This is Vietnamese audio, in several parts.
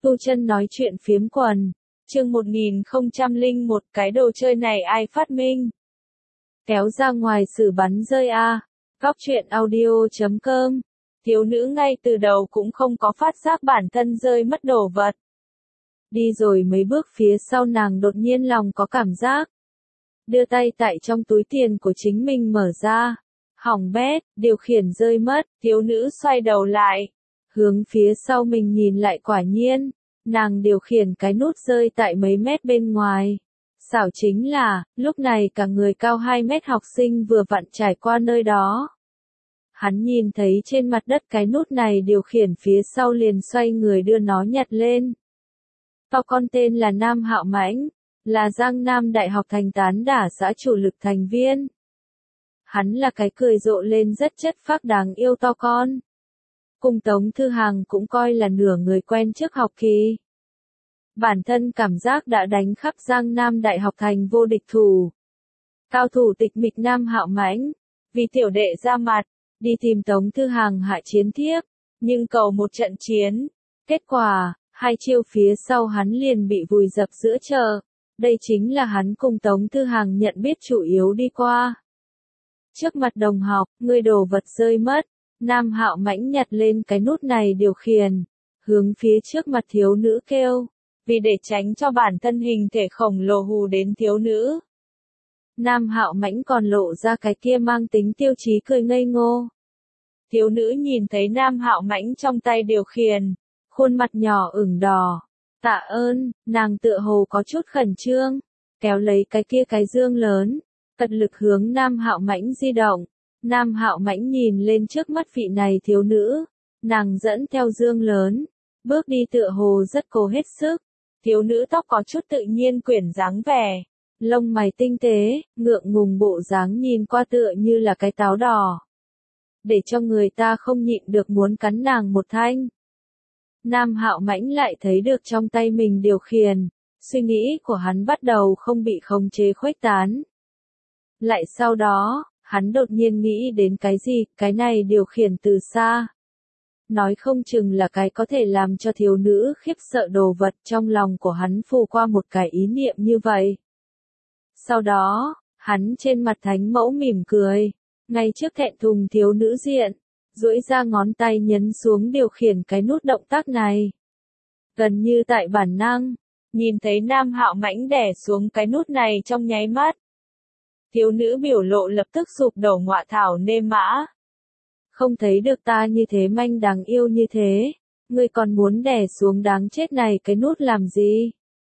Tu Chân nói chuyện phiếm quần, chương 1001 cái đồ chơi này ai phát minh? Kéo ra ngoài xử bắn rơi a. Góc truyện audio.com. Thiếu nữ ngay từ đầu cũng không có phát giác bản thân rơi mất đồ vật. Đi rồi mấy bước phía sau nàng đột nhiên lòng có cảm giác. Đưa tay tại trong túi tiền của chính mình mở ra. Hỏng bét, điều khiển rơi mất, thiếu nữ xoay đầu lại. Hướng phía sau mình nhìn lại quả nhiên, nàng điều khiển cái nút rơi tại mấy mét bên ngoài. Xảo chính là, lúc này cả người cao 2 mét học sinh vừa vặn trải qua nơi đó. Hắn nhìn thấy trên mặt đất cái nút này điều khiển phía sau liền xoay người đưa nó nhặt lên. To con tên là Nam Hạo Mãnh, là Giang Nam Đại học thành tán đả xã chủ lực thành viên. Hắn là cái cười rộ lên rất chất phác đáng yêu to con. Cùng Tống Thư Hằng cũng coi là nửa người quen trước học kỳ. Bản thân cảm giác đã đánh khắp Giang Nam Đại học thành vô địch thủ. Cao thủ tịch mịch Nam Hạo Mãnh, vì tiểu đệ ra mặt, đi tìm Tống Thư Hằng hạ chiến thiếp, nhưng cầu một trận chiến. Kết quả, 2 chiêu phía sau hắn liền bị vùi dập giữa chợ. Đây chính là hắn cùng Tống Thư Hằng nhận biết chủ yếu đi qua. Trước mặt đồng học, người đồ vật rơi mất. Nam Hạo Mãnh nhặt lên cái nút này điều khiển, hướng phía trước mặt thiếu nữ kêu, vì để tránh cho bản thân hình thể khổng lồ hù đến thiếu nữ. Nam Hạo Mãnh còn lộ ra cái kia mang tính tiêu chí cười ngây ngô. Thiếu nữ nhìn thấy Nam Hạo Mãnh trong tay điều khiển, khuôn mặt nhỏ ửng đỏ. Tạ ơn, nàng tựa hồ có chút khẩn trương, kéo lấy cái kia cái dương lớn, cật lực hướng Nam Hạo Mãnh di động. Nam Hạo Mãnh nhìn lên trước mắt vị này thiếu nữ, nàng dẫn theo dương lớn, bước đi tựa hồ rất cố hết sức. Thiếu nữ tóc có chút tự nhiên quyển dáng vẻ, lông mày tinh tế, ngượng ngùng bộ dáng nhìn qua tựa như là cái táo đỏ. Để cho người ta không nhịn được muốn cắn nàng một thanh. Nam Hạo Mãnh lại thấy được trong tay mình điều khiển, suy nghĩ của hắn bắt đầu không bị khống chế khuếch tán. Lại sau đó, hắn đột nhiên nghĩ đến cái gì, cái này điều khiển từ xa. Nói không chừng là cái có thể làm cho thiếu nữ khiếp sợ đồ vật, trong lòng của hắn phù qua một cái ý niệm như vậy. Sau đó, hắn trên mặt thánh mẫu mỉm cười, ngay trước thẹn thùng thiếu nữ diện, duỗi ra ngón tay nhấn xuống điều khiển cái nút động tác này. Gần như tại bản năng, nhìn thấy Nam Hạo Mãnh đè xuống cái nút này trong nháy mắt. Thiếu nữ biểu lộ lập tức sụp đổ ngọa thảo nê mã. Không thấy được ta như thế manh đáng yêu như thế, ngươi còn muốn đè xuống đáng chết này cái nút làm gì?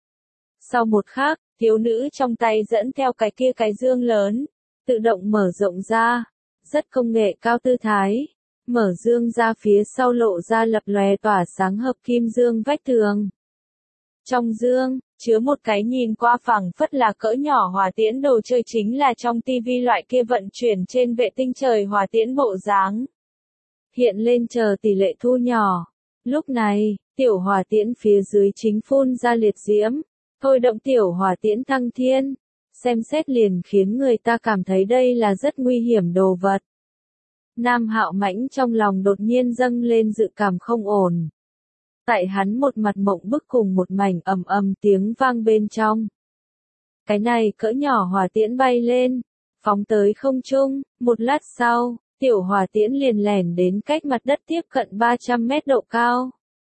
Sau một khắc, thiếu nữ trong tay dẫn theo cái kia cái dương lớn, tự động mở rộng ra, rất công nghệ cao tư thái, mở dương ra phía sau lộ ra lập lòe tỏa sáng hợp kim dương vách tường. Trong dương, chứa một cái nhìn qua phẳng phất là cỡ nhỏ hỏa tiễn đồ chơi chính là trong tivi loại kia vận chuyển trên vệ tinh trời hỏa tiễn bộ dáng. Hiện lên chờ tỷ lệ thu nhỏ. Lúc này, tiểu hỏa tiễn phía dưới chính phun ra liệt diễm, thôi động tiểu hỏa tiễn thăng thiên. Xem xét liền khiến người ta cảm thấy đây là rất nguy hiểm đồ vật. Nam Hạo Mãnh trong lòng đột nhiên dâng lên dự cảm không ổn. Tại hắn một mặt mộng bức cùng một mảnh ầm ầm tiếng vang bên trong. Cái này cỡ nhỏ hỏa tiễn bay lên, phóng tới không trung, một lát sau, tiểu hỏa tiễn liền lẻn đến cách mặt đất tiếp cận 300 mét độ cao.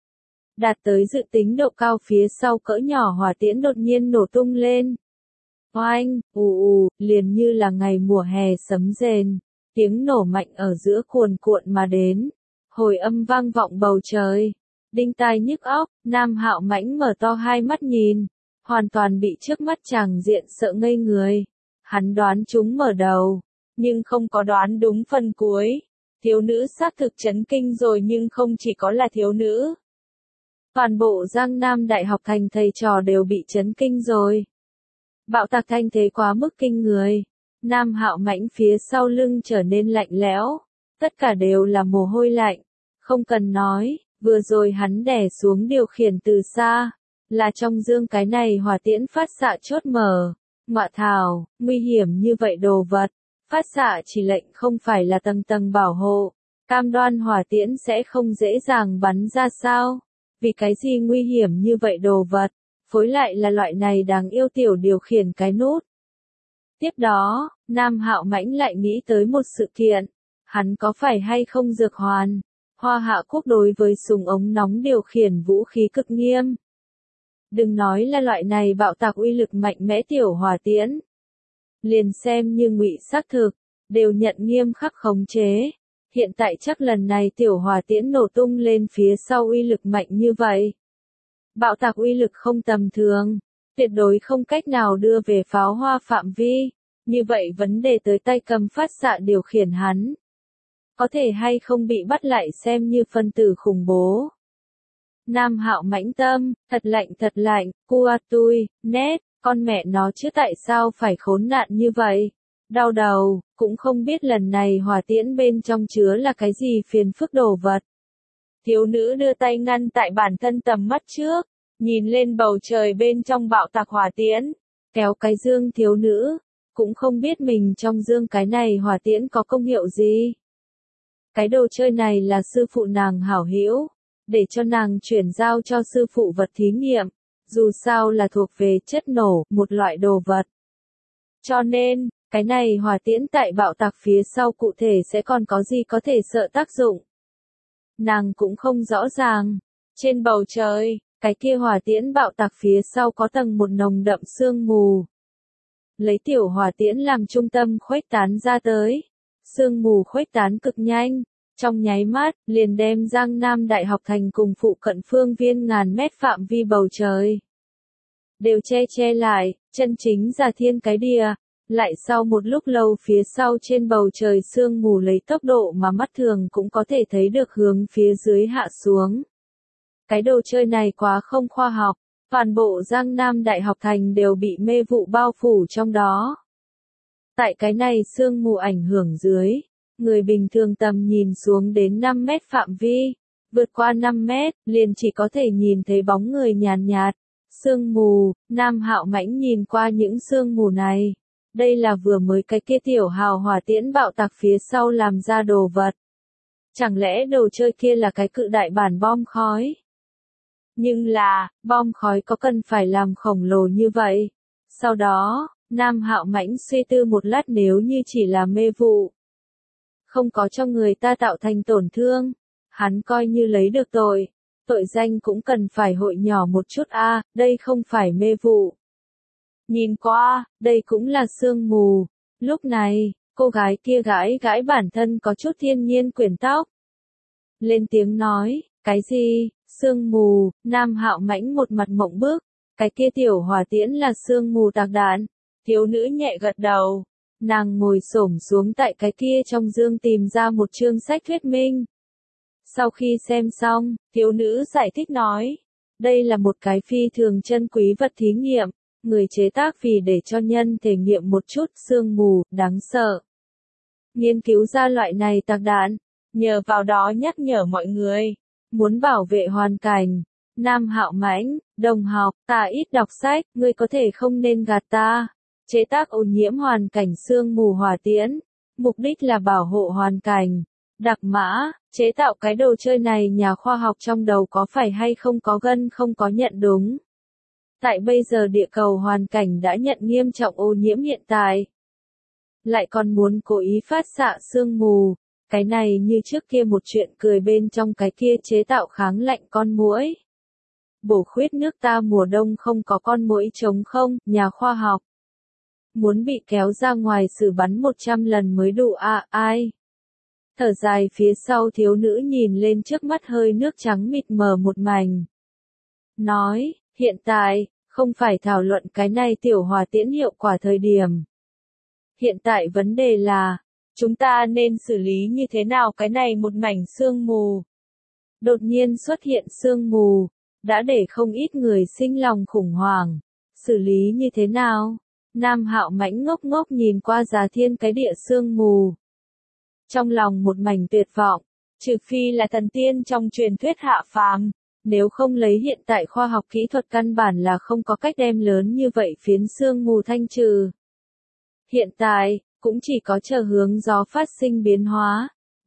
Đạt tới dự tính độ cao phía sau cỡ nhỏ hỏa tiễn đột nhiên nổ tung lên. Oanh, liền như là ngày mùa hè sấm rền, tiếng nổ mạnh ở giữa cuồn cuộn mà đến, hồi âm vang vọng bầu trời. Đinh tai nhức óc, Nam Hạo Mãnh mở to 2 mắt nhìn, hoàn toàn bị trước mắt chàng diện sợ ngây người. Hắn đoán chúng mở đầu, nhưng không có đoán đúng phần cuối. Thiếu nữ xác thực chấn kinh rồi nhưng không chỉ có là thiếu nữ. Toàn bộ Giang Nam Đại học thành thầy trò đều bị chấn kinh rồi. Bạo tạc thanh thế quá mức kinh người. Nam Hạo Mãnh phía sau lưng trở nên lạnh lẽo. Tất cả đều là mồ hôi lạnh. Không cần nói. Vừa rồi hắn đè xuống điều khiển từ xa, là trong dương cái này hỏa tiễn phát xạ chốt mở. Ngọa thảo, nguy hiểm như vậy đồ vật, phát xạ chỉ lệnh không phải là tầng tầng bảo hộ, cam đoan hỏa tiễn sẽ không dễ dàng bắn ra sao? Vì cái gì nguy hiểm như vậy đồ vật, phối lại là loại này đáng yêu tiểu điều khiển cái nút. Tiếp đó, Nam Hạo Mãnh lại nghĩ tới một sự kiện, hắn có phải hay không dược hoàn, Hoa Hạ Quốc đối với súng ống nóng điều khiển vũ khí cực nghiêm. Đừng nói là loại này bạo tạc uy lực mạnh mẽ tiểu hỏa tiễn. Liền xem như ngụy xác thực, đều nhận nghiêm khắc khống chế. Hiện tại chắc lần này tiểu hỏa tiễn nổ tung lên phía sau uy lực mạnh như vậy. Bạo tạc uy lực không tầm thường, tuyệt đối không cách nào đưa về pháo hoa phạm vi. Như vậy vấn đề tới tay cầm phát xạ điều khiển hắn. Có thể hay không bị bắt lại xem như phân tử khủng bố. Nam Hạo Mãnh tâm, thật lạnh, cua tui, nét, con mẹ nó chứ tại sao phải khốn nạn như vậy. Đau đầu, cũng không biết lần này hỏa tiễn bên trong chứa là cái gì phiền phức đồ vật. Thiếu nữ đưa tay ngăn tại bản thân tầm mắt trước, nhìn lên bầu trời bên trong bạo tạc hỏa tiễn, kéo cái dương thiếu nữ, cũng không biết mình trong dương cái này hỏa tiễn có công hiệu gì. Cái đồ chơi này là sư phụ nàng hảo hữu, để cho nàng chuyển giao cho sư phụ vật thí nghiệm, dù sao là thuộc về chất nổ, một loại đồ vật. Cho nên, cái này hỏa tiễn tại bạo tạc phía sau cụ thể sẽ còn có gì có thể sợ tác dụng. Nàng cũng không rõ ràng. Trên bầu trời, cái kia hỏa tiễn bạo tạc phía sau có tầng một nồng đậm sương mù. Lấy tiểu hỏa tiễn làm trung tâm khuếch tán ra tới. Sương mù khuếch tán cực nhanh. Trong nháy mắt, liền đem Giang Nam Đại học thành cùng phụ cận phương viên ngàn mét phạm vi bầu trời. Đều che lại, chân chính giả thiên cái đìa. Lại sau một lúc lâu phía sau trên bầu trời sương mù lấy tốc độ mà mắt thường cũng có thể thấy được hướng phía dưới hạ xuống. Cái đồ chơi này quá không khoa học, toàn bộ Giang Nam Đại học thành đều bị mê vụ bao phủ trong đó. Tại cái này sương mù ảnh hưởng dưới, người bình thường tầm nhìn xuống đến 5 mét phạm vi, vượt qua 5 mét, liền chỉ có thể nhìn thấy bóng người nhàn nhạt. Sương mù, Nam Hạo Mãnh nhìn qua những sương mù này. Đây là vừa mới cái kia tiểu hào hỏa tiễn bạo tạc phía sau làm ra đồ vật. Chẳng lẽ đồ chơi kia là cái cự đại bản bom khói? Nhưng là, bom khói có cần phải làm khổng lồ như vậy? Sau đó, Nam Hạo Mãnh suy tư một lát nếu như chỉ là mê vụ. Không có cho người ta tạo thành tổn thương. Hắn coi như lấy được tội. Tội danh cũng cần phải hội nhỏ một chút đây không phải mê vụ. Nhìn qua, đây cũng là sương mù. Lúc này, cô gái kia gãi bản thân có chút thiên nhiên quyển tóc. Lên tiếng nói, cái gì, sương mù, Nam Hạo Mãnh một mặt mộng bức. Cái kia tiểu hỏa tiễn là sương mù tạc đạn. Thiếu nữ nhẹ gật đầu. Nàng ngồi xổm xuống tại cái kia trong dương tìm ra một chương sách thuyết minh. Sau khi xem xong, thiếu nữ giải thích nói. Đây là một cái phi thường chân quý vật thí nghiệm. Người chế tác vì để cho nhân thể nghiệm một chút sương mù, đáng sợ. Nghiên cứu ra loại này tạc đạn, nhờ vào đó nhắc nhở mọi người, muốn bảo vệ hoàn cảnh. Nam Hạo Mãnh, đồng học, ta ít đọc sách, ngươi có thể không nên gạt ta. Chế tác ô nhiễm hoàn cảnh sương mù hỏa tiễn, mục đích là bảo hộ hoàn cảnh. Đặc mã, chế tạo cái đồ chơi này nhà khoa học trong đầu có phải hay không có gân không có nhận đúng. Tại bây giờ địa cầu hoàn cảnh đã nhận nghiêm trọng ô nhiễm hiện tại. Lại còn muốn cố ý phát xạ sương mù. Cái này như trước kia một chuyện cười bên trong cái kia chế tạo kháng lạnh con muỗi. Bổ khuyết nước ta mùa đông không có con muỗi chống không, nhà khoa học. Muốn bị kéo ra ngoài xử bắn 100 lần mới đủ ai. Thở dài phía sau thiếu nữ nhìn lên trước mắt hơi nước trắng mịt mờ một mảnh. Nói, hiện tại, không phải thảo luận cái này tiểu hỏa tiễn hiệu quả thời điểm. Hiện tại vấn đề là, chúng ta nên xử lý như thế nào cái này một mảnh sương mù. Đột nhiên xuất hiện sương mù, đã để không ít người sinh lòng khủng hoảng. Xử lý như thế nào? Nam Hạo Mãnh ngốc ngốc nhìn qua giá thiên cái địa sương mù. Trong lòng một mảnh tuyệt vọng, trừ phi là thần tiên trong truyền thuyết hạ phàm, nếu không lấy hiện tại khoa học kỹ thuật căn bản là không có cách đem lớn như vậy phiến sương mù thanh trừ. Hiện tại, cũng chỉ có chờ hướng gió phát sinh biến hóa,